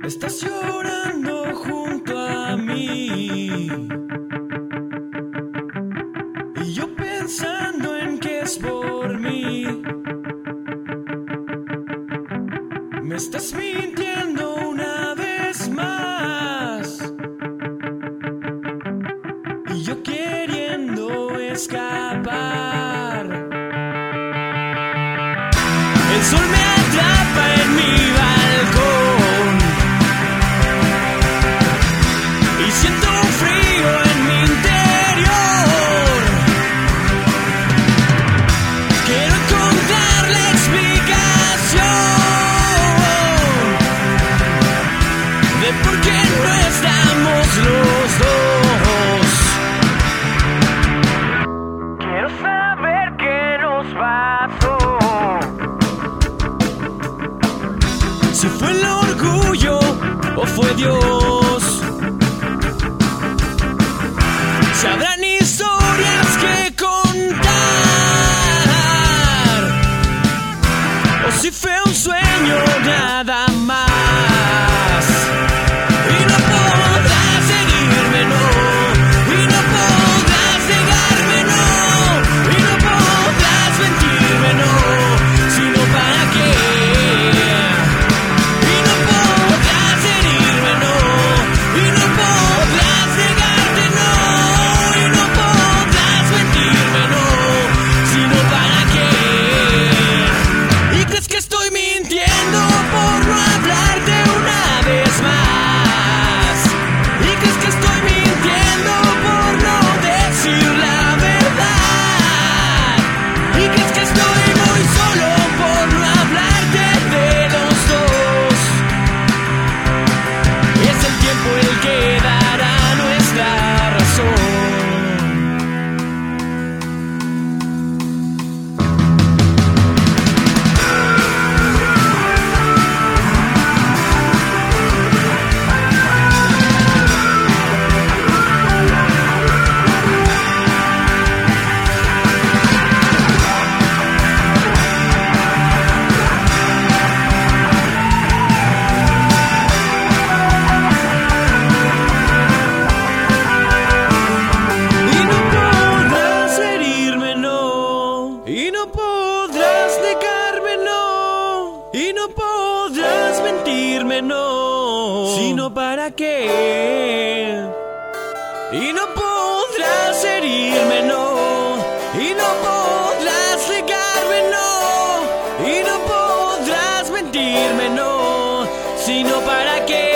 Estás llorando junto a mí y yo pensando en que es por mí. Me estás mintiendo una vez más y yo queriendo escapar. El sol me atrapa en mi balcón y siento un frío en mi interior. Quiero encontrar la explicación de por qué no estamos los dos. Quiero saber qué nos pasó. Si fue el orgullo o fue Dios. Si habrán historias que contar o si fue un sueño nada más. Y no podrás seguirme, no. Y no podrás negarme, no. Y no podrás mentirme, no. Sino para qué. Y no podrás herirme, no. Y no podrás negarte, no. Y no podrás mentirme, no. Sino para qué. Y crees que estoy mintiendo por no hablarte una vez más. Y crees que estoy mintiendo por no decir la verdad. Y crees que estoy muy solo por no hablarte de los dos. Es el tiempo el que dará nuestra razón. Y no podrás herirme, no. Y no podrás negarme, no. Y no podrás mentirme, no. Sino para qué. Y no podrás herirme, no. Y no podrás negarme, no. Y no podrás mentirme, no. Sino para qué.